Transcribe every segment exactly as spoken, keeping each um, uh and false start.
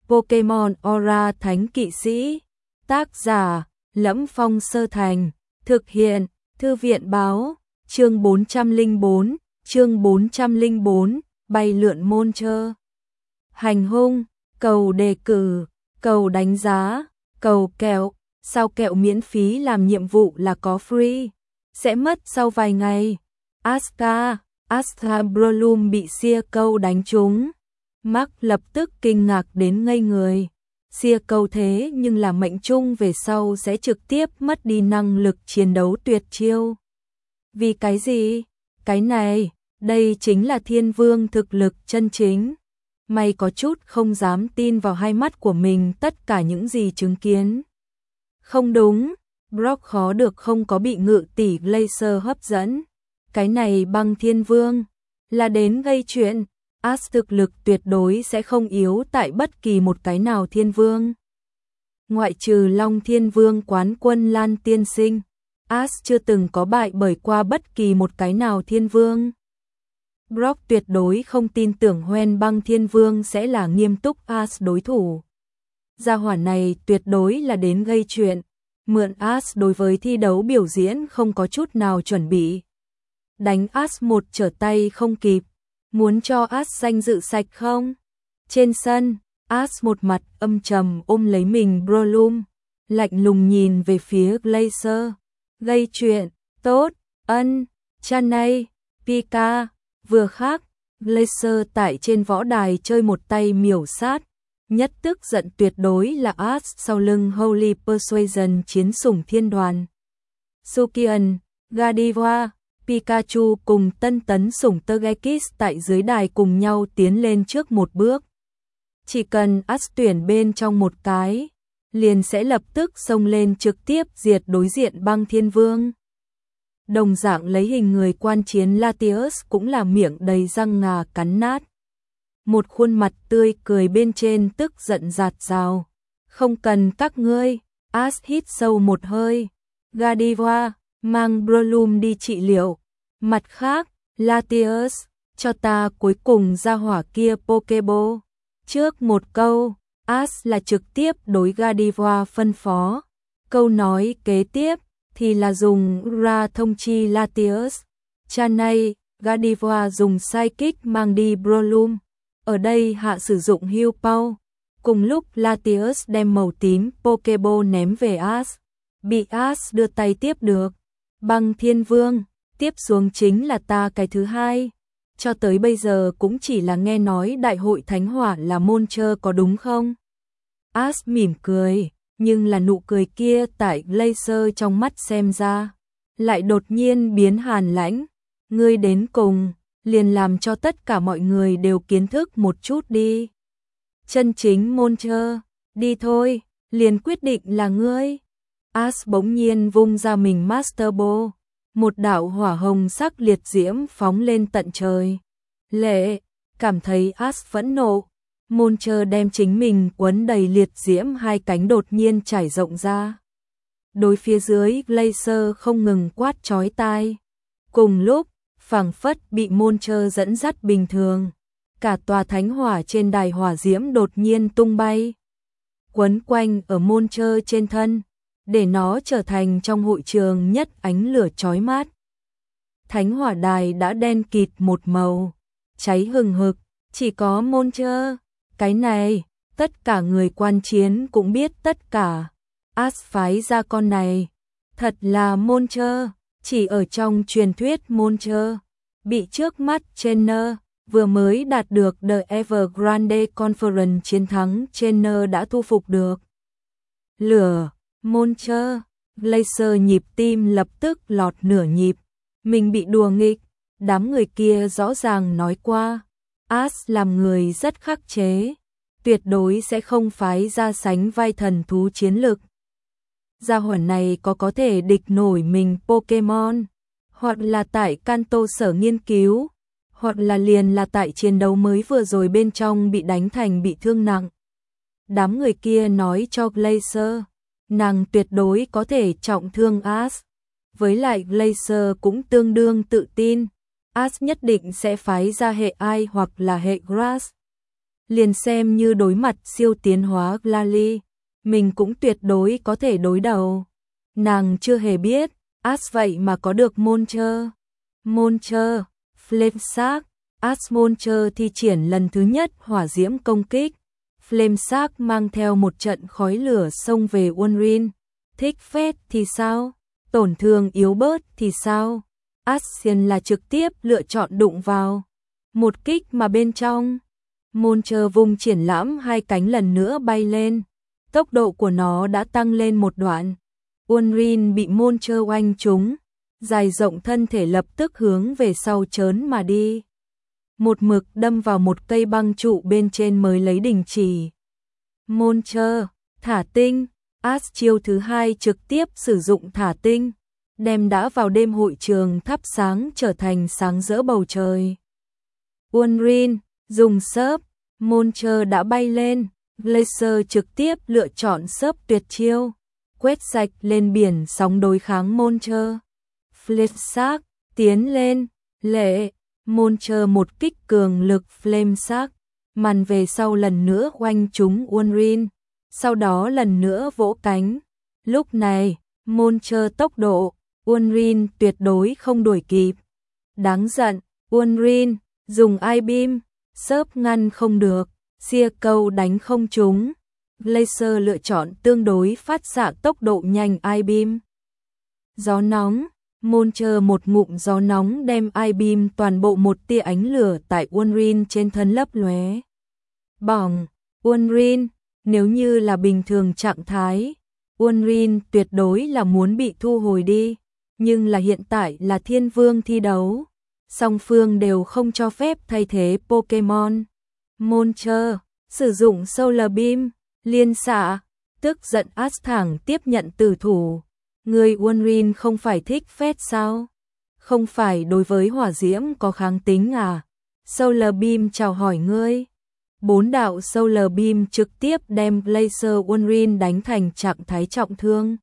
Pokemon Aura Thánh Kỵ Sĩ. Tác giả: Lẫm Phong Sơ Thành. Thực hiện: Thư viện báo. Chương bốn trăm lẻ bốn, chương bốn trăm lẻ bốn, bay lượn Monster. Hành hung, cầu đề cử, cầu đánh giá, cầu kẹo. Sao kẹo miễn phí làm nhiệm vụ là có free, sẽ mất sau vài ngày. Aska, Astra Brolum bị Sia câu đánh trúng. Mark lập tức kinh ngạc đến ngây người. Sia câu thế nhưng là mệnh trung về sau sẽ trực tiếp mất đi năng lực chiến đấu tuyệt chiêu. Vì cái gì? Cái này, đây chính là thiên vương thực lực chân chính. May có chút không dám tin vào hai mắt của mình tất cả những gì chứng kiến. Không đúng, Brock khó được không có bị ngự tỷ laser hấp dẫn. Cái này băng thiên vương, là đến gây chuyện. Ash thực lực tuyệt đối sẽ không yếu tại bất kỳ một cái nào thiên vương. Ngoại trừ Long Thiên Vương quán quân Lan Tiên Sinh, Ash chưa từng có bại bởi qua bất kỳ một cái nào thiên vương. Brock tuyệt đối không tin tưởng Hoen băng thiên vương sẽ là nghiêm túc Ash đối thủ. Gia hỏa này tuyệt đối là đến gây chuyện, mượn Ash đối với thi đấu biểu diễn không có chút nào chuẩn bị. Đánh Ash một trở tay không kịp, muốn cho Ash danh dự sạch không? Trên sân, Ash một mặt âm trầm ôm lấy mình Brolum, lạnh lùng nhìn về phía Glacier. Gây chuyện, tốt, ân, Chanay, Pika, vừa khác, Glacier tại trên võ đài chơi một tay miểu sát. Nhất tức giận tuyệt đối là Ash sau lưng Holy Persuasion chiến sủng thiên đoàn. Sukian, Gardevoir, Pikachu cùng tân tấn sủng Togekiss tại dưới đài cùng nhau tiến lên trước một bước. Chỉ cần Ash tuyển bên trong một cái, liền sẽ lập tức xông lên trực tiếp diệt đối diện băng thiên vương. Đồng dạng lấy hình người quan chiến Latios cũng là miệng đầy răng ngà cắn nát. Một khuôn mặt tươi cười bên trên tức giận giạt rào. Không cần các ngươi. Ash hít sâu một hơi. Gardevoir, mang Brolum đi trị liệu. Mặt khác, Latios, cho ta cuối cùng ra hỏa kia Pokeball. Trước một câu, Ash là trực tiếp đối Gardevoir phân phó. Câu nói kế tiếp thì là dùng ra thông chi Latios. Chanay, Gardevoir dùng Psychic mang đi Brolum. Ở đây hạ sử dụng Heal Power. Cùng lúc Latios đem màu tím Pokeball ném về Ash. Bị Ash đưa tay tiếp được. Băng thiên vương, tiếp xuống chính là ta cái thứ hai. Cho tới bây giờ cũng chỉ là nghe nói đại hội thánh hỏa là Monster có đúng không? Ash mỉm cười, nhưng là nụ cười kia tại Glacier trong mắt xem ra lại đột nhiên biến hàn lãnh. Ngươi đến cùng liền làm cho tất cả mọi người đều kiến thức một chút đi. Chân chính Monster, đi thôi, liền quyết định là ngươi. Ash bỗng nhiên vung ra mình Master Ball, một đạo hỏa hồng sắc liệt diễm phóng lên tận trời. Lệ, cảm thấy Ash phẫn nộ, Monster đem chính mình quấn đầy liệt diễm hai cánh đột nhiên trải rộng ra. Đối phía dưới Glacier không ngừng quát chói tai. Cùng lúc, phảng phất bị Monster dẫn dắt bình thường, cả tòa thánh hỏa trên đài hỏa diễm đột nhiên tung bay, quấn quanh ở Monster trên thân, để nó trở thành trong hội trường nhất ánh lửa chói mắt. Thánh hỏa đài đã đen kịt một màu, cháy hừng hực, chỉ có Monster. Cái này, tất cả người quan chiến cũng biết tất cả. Ash phái ra con này, thật là Monster. Chỉ ở trong truyền thuyết Monster, bị trước mắt Trainer, vừa mới đạt được The Evergrande Conference chiến thắng Trainer đã thu phục được. Lửa, Monster, Glacier nhịp tim lập tức lọt nửa nhịp, mình bị đùa nghịch, đám người kia rõ ràng nói qua. Ash làm người rất khắc chế, tuyệt đối sẽ không phái ra sánh vai thần thú chiến lực. Gia hỏa này có có thể địch nổi mình Pokemon, hoặc là tại Kanto sở nghiên cứu, hoặc là liền là tại chiến đấu mới vừa rồi bên trong bị đánh thành bị thương nặng. Đám người kia nói cho Glacier, nàng tuyệt đối có thể trọng thương Ash. Với lại Glacier cũng tương đương tự tin, Ash nhất định sẽ phái ra hệ Ice hoặc là hệ Grass. liền xem như đối mặt siêu tiến hóa Lali, mình cũng tuyệt đối có thể đối đầu. Nàng chưa hề biết, As vậy mà có được Monster. Monster, Flameshark, As Monster thi triển lần thứ nhất hỏa diễm công kích. Flameshark mang theo một trận khói lửa xông về Unrin. Thích phết thì sao? Tổn thương yếu bớt thì sao? Ascian là trực tiếp lựa chọn đụng vào. Một kích mà bên trong. Monster vùng triển lãm hai cánh lần nữa bay lên. Tốc độ của nó đã tăng lên một đoạn. Unrin bị Monster oanh trúng. Dài rộng thân thể lập tức hướng về sau chớn mà đi. Một mực đâm vào một cây băng trụ bên trên mới lấy đình chỉ. Monster, thả tinh. As chiêu thứ hai trực tiếp sử dụng thả tinh, đem đã vào đêm hội trường thắp sáng trở thành sáng rỡ bầu trời. Unrin, dùng sớp, Monster đã bay lên, Glacier trực tiếp lựa chọn sớp tuyệt chiêu, quét sạch lên biển sóng đối kháng Monster. Flameshark, tiến lên, lệ, Monster một kích cường lực Flameshark, màn về sau lần nữa oanh trúng Unrin. Sau đó lần nữa vỗ cánh. Lúc này, Monster tốc độ, Unrin tuyệt đối không đuổi kịp. Đáng giận, Unrin, dùng I-beam, sớp ngăn không được, xia câu đánh không trúng. Glacier lựa chọn tương đối phát xạ tốc độ nhanh I-beam. Gió nóng, Monster một ngụm gió nóng đem I-beam toàn bộ một tia ánh lửa tại Unrin trên thân lấp lóe. Bỏng, Unrin. Nếu như là bình thường trạng thái, Unrin tuyệt đối là muốn bị thu hồi đi, nhưng là hiện tại là Thiên Vương thi đấu, song phương đều không cho phép thay thế Pokemon. Monster, sử dụng Solar Beam, liên xạ, tức giận As thẳng tiếp nhận tử thủ. Người Unrin không phải thích phét sao? Không phải đối với hỏa diễm có kháng tính à? Solar Beam chào hỏi ngươi. Bốn đạo Solar Beam trực tiếp đem Glacier Unrin đánh thành trạng thái trọng thương.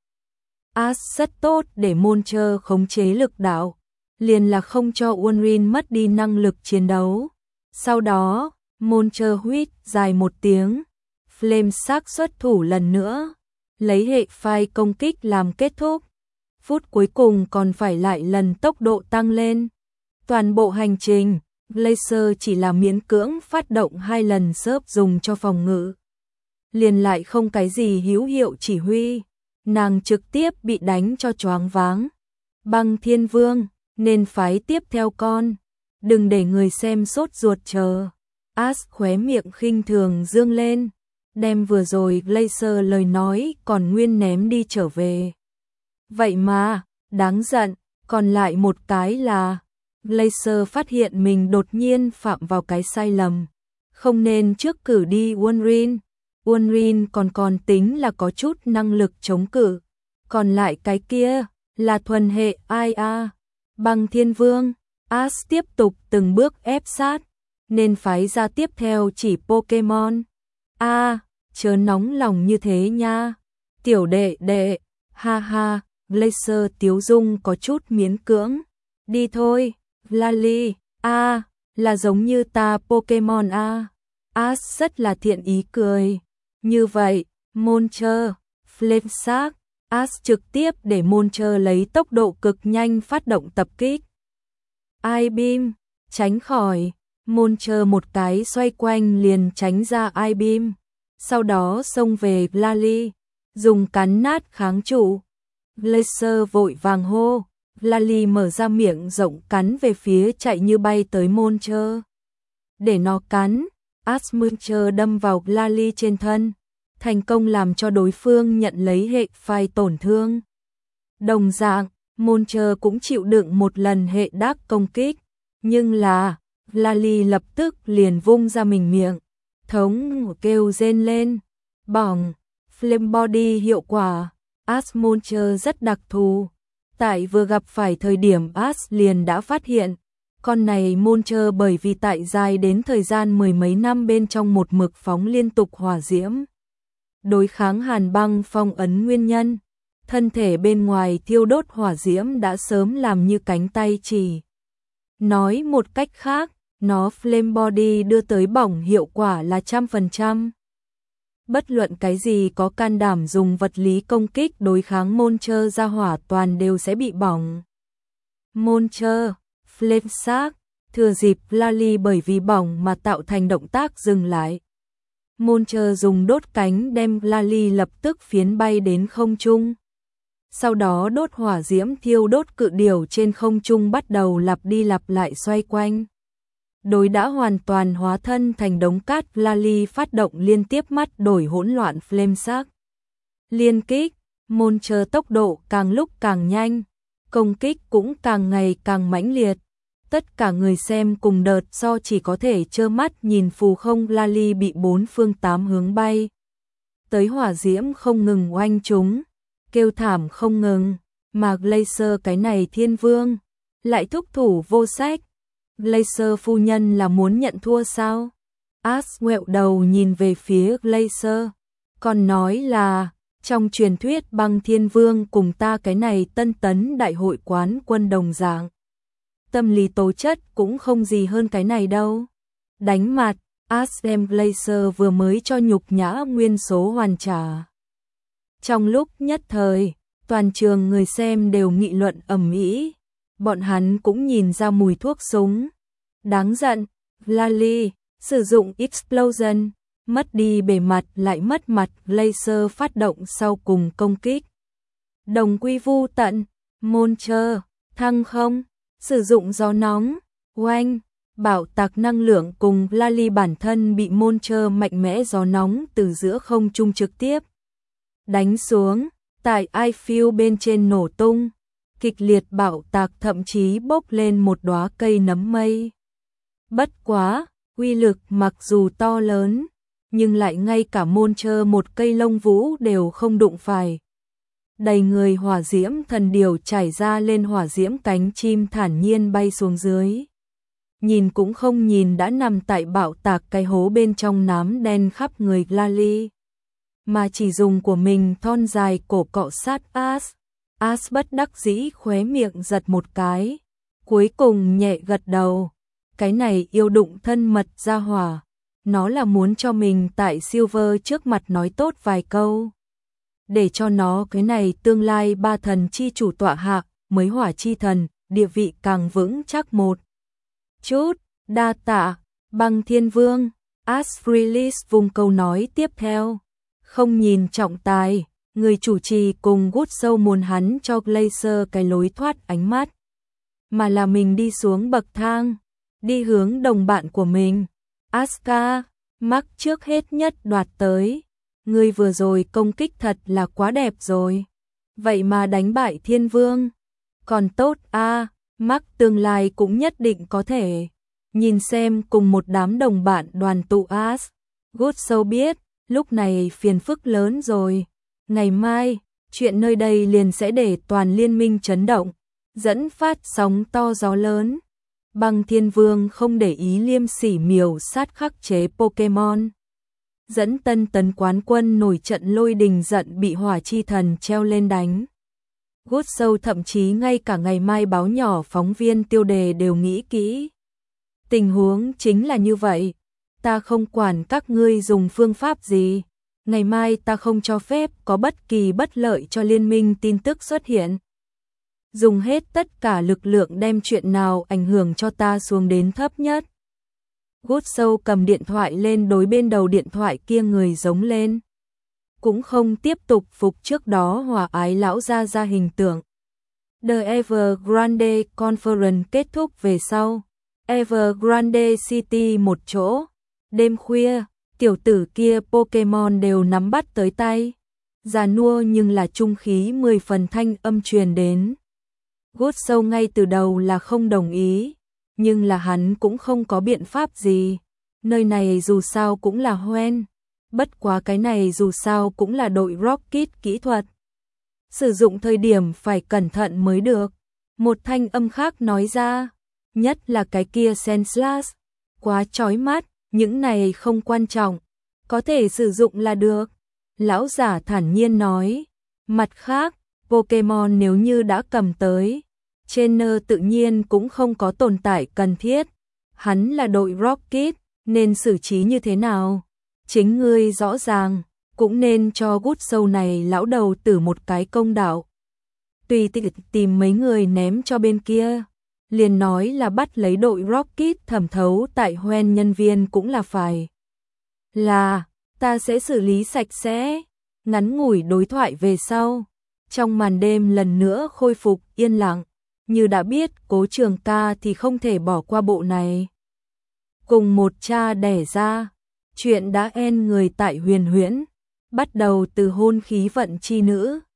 As rất tốt để Monster khống chế lực đạo, liền là không cho Unrin mất đi năng lực chiến đấu. Sau đó, Monster huýt dài một tiếng, Flameshark xuất thủ lần nữa, lấy hệ phai công kích làm kết thúc. Phút cuối cùng còn phải lại lần tốc độ tăng lên. Toàn bộ hành trình, Glacier chỉ là miễn cưỡng phát động hai lần sớp dùng cho phòng ngự. Liền lại không cái gì hữu hiệu chỉ huy, nàng trực tiếp bị đánh cho choáng váng. Băng Thiên Vương, nên phái tiếp theo con, đừng để người xem sốt ruột chờ. As khóe miệng khinh thường dương lên, đem vừa rồi Glacier lời nói còn nguyên ném đi trở về. Vậy mà, đáng giận, còn lại một cái là Glacier phát hiện mình đột nhiên phạm vào cái sai lầm, không nên trước cử đi Unrin. Unrin còn còn tính là có chút năng lực chống cự, còn lại cái kia là thuần hệ ai a. Băng Thiên Vương, As tiếp tục từng bước ép sát, nên phái ra tiếp theo chỉ Pokemon. A, à, chớ nóng lòng như thế nha. Tiểu đệ đệ, ha ha, Glacier tiếu dung có chút miễn cưỡng. Đi thôi. Lali, a, à, là giống như ta Pokemon a. À. As rất là thiện ý cười. Như vậy, Monster, Flameshark, As trực tiếp để Monster lấy tốc độ cực nhanh phát động tập kích. I-beam, tránh khỏi, Monster một cái xoay quanh liền tránh ra I-beam. Sau đó xông về Lali, dùng cắn nát kháng trụ. Glacier vội vàng hô. Lali mở ra miệng rộng cắn về phía chạy như bay tới Monster. Để nó cắn, As Monster đâm vào Lali trên thân, thành công làm cho đối phương nhận lấy hệ phai tổn thương. Đồng dạng, Monster cũng chịu đựng một lần hệ đắc công kích, nhưng là, Lali lập tức liền vung ra mình miệng, thống kêu rên lên, bỏng, Flame Body hiệu quả, As Monster rất đặc thù. Tại vừa gặp phải thời điểm As liền đã phát hiện, con này Monster bởi vì tại dài đến thời gian mười mấy năm bên trong một mực phóng liên tục hỏa diễm. Đối kháng hàn băng phong ấn nguyên nhân, thân thể bên ngoài thiêu đốt hỏa diễm đã sớm làm như cánh tay chỉ. Nói một cách khác, nó Flame Body đưa tới bỏng hiệu quả là trăm phần trăm. Bất luận cái gì có can đảm dùng vật lý công kích đối kháng Monster ra hỏa toàn đều sẽ bị bỏng. Monster, Flame Shark, thừa dịp Lali bởi vì bỏng mà tạo thành động tác dừng lại. Monster dùng đốt cánh đem Lali lập tức phiến bay đến không trung. Sau đó đốt hỏa diễm thiêu đốt cự điểu trên không trung bắt đầu lặp đi lặp lại xoay quanh. Đối đã hoàn toàn hóa thân thành đống cát, Lali phát động liên tiếp mắt đổi hỗn loạn Flame Shark. Liên kích, Monster tốc độ càng lúc càng nhanh, công kích cũng càng ngày càng mãnh liệt. Tất cả người xem cùng đợt so chỉ có thể trơ mắt nhìn phù không Lali bị bốn phương tám hướng bay. Tới hỏa diễm không ngừng oanh chúng, kêu thảm không ngừng, mà Glacier cái này thiên vương lại thúc thủ vô sách. Glacier phu nhân là muốn nhận thua sao? Ash ngoẹo đầu nhìn về phía Glacier, còn nói là trong truyền thuyết băng thiên vương cùng ta cái này tân tấn đại hội quán quân đồng dạng. Tâm lý tố chất cũng không gì hơn cái này đâu. Đánh mặt, Ash đem Glacier vừa mới cho nhục nhã nguyên số hoàn trả. Trong lúc nhất thời, toàn trường người xem đều nghị luận ầm ĩ. Bọn hắn cũng nhìn ra mùi thuốc súng. Đáng giận, Lali, sử dụng Explosion, mất đi bề mặt lại mất mặt. Glacier phát động sau cùng công kích. Đồng quy vu tận, Monster, thăng không, sử dụng gió nóng, oanh, bảo tạc năng lượng cùng Lali bản thân bị Monster mạnh mẽ gió nóng từ giữa không trung trực tiếp đánh xuống, tại Eiffel bên trên nổ tung. Kịch liệt bạo tạc thậm chí bốc lên một đóa cây nấm mây. Bất quá, uy lực mặc dù to lớn, nhưng lại ngay cả Monster một cây lông vũ đều không đụng phải. Đầy người hỏa diễm thần điểu chảy ra lên hỏa diễm cánh chim thản nhiên bay xuống dưới. Nhìn cũng không nhìn đã nằm tại bạo tạc cái hố bên trong nám đen khắp người Lali. Mà chỉ dùng của mình thon dài cổ cọ sát Ash. Ash bất đắc dĩ khóe miệng giật một cái, cuối cùng nhẹ gật đầu. Cái này yêu đụng thân mật ra hỏa, nó là muốn cho mình tại Silver trước mặt nói tốt vài câu, để cho nó cái này tương lai ba thần chi chủ tọa hạ, mới hỏa chi thần, địa vị càng vững chắc một chút. Đa tạ, băng thiên vương. Ash release vùng câu nói tiếp theo, không nhìn trọng tài. Người chủ trì cùng Good Show muốn hắn cho Glacier cái lối thoát ánh mắt, mà là mình đi xuống bậc thang, đi hướng đồng bạn của mình. Asuka, Mark trước hết nhất đoạt tới. Người vừa rồi công kích thật là quá đẹp rồi. Vậy mà đánh bại thiên vương. Còn tốt a, à, Mark tương lai cũng nhất định có thể. Nhìn xem cùng một đám đồng bạn đoàn tụ Ash. Good Show biết, lúc này phiền phức lớn rồi. Ngày mai, chuyện nơi đây liền sẽ để toàn liên minh chấn động, dẫn phát sóng to gió lớn. Băng thiên vương không để ý liêm sỉ miểu sát khắc chế Pokemon. Dẫn tân tấn quán quân nổi trận lôi đình giận bị hỏa chi thần treo lên đánh. Good Show thậm chí ngay cả ngày mai báo nhỏ phóng viên tiêu đề đều nghĩ kỹ. Tình huống chính là như vậy. Ta không quản các ngươi dùng phương pháp gì. Ngày mai ta không cho phép có bất kỳ bất lợi cho liên minh tin tức xuất hiện. Dùng hết tất cả lực lượng đem chuyện nào ảnh hưởng cho ta xuống đến thấp nhất. Good Show cầm điện thoại lên đối bên đầu điện thoại kia người giống lên. Cũng không tiếp tục phục trước đó hòa ái lão ra ra hình tượng. The Evergrande Conference kết thúc về sau. Evergrande City một chỗ. Đêm khuya. Tiểu tử kia Pokemon đều nắm bắt tới tay. Già nua nhưng là trung khí mười phần thanh âm truyền đến. Good Show ngay từ đầu là không đồng ý, nhưng là hắn cũng không có biện pháp gì. Nơi này dù sao cũng là hoen, bất quá cái này dù sao cũng là đội Rocket kỹ thuật. Sử dụng thời điểm phải cẩn thận mới được. Một thanh âm khác nói ra, nhất là cái kia Senslash, quá chói mắt. Những này không quan trọng, có thể sử dụng là được. Lão giả thản nhiên nói. Mặt khác, Pokemon nếu như đã cầm tới, trainer tự nhiên cũng không có tồn tại cần thiết. hắn là đội Rocket, nên xử trí như thế nào? Chính ngươi rõ ràng, cũng nên cho Good Show này lão đầu tử một cái công đạo. Tùy tiện tìm mấy người ném cho bên kia, liền nói là bắt lấy đội Rocket thẩm thấu tại Hoen nhân viên cũng là phải. Là, ta sẽ xử lý sạch sẽ. Ngắn ngủi đối thoại về sau, trong màn đêm lần nữa khôi phục yên lặng, như đã biết Cố Trường Ca thì không thể bỏ qua bộ này. Cùng một cha đẻ ra, chuyện đã en người tại Huyền Huyễn, bắt đầu từ hôn khí vận chi nữ,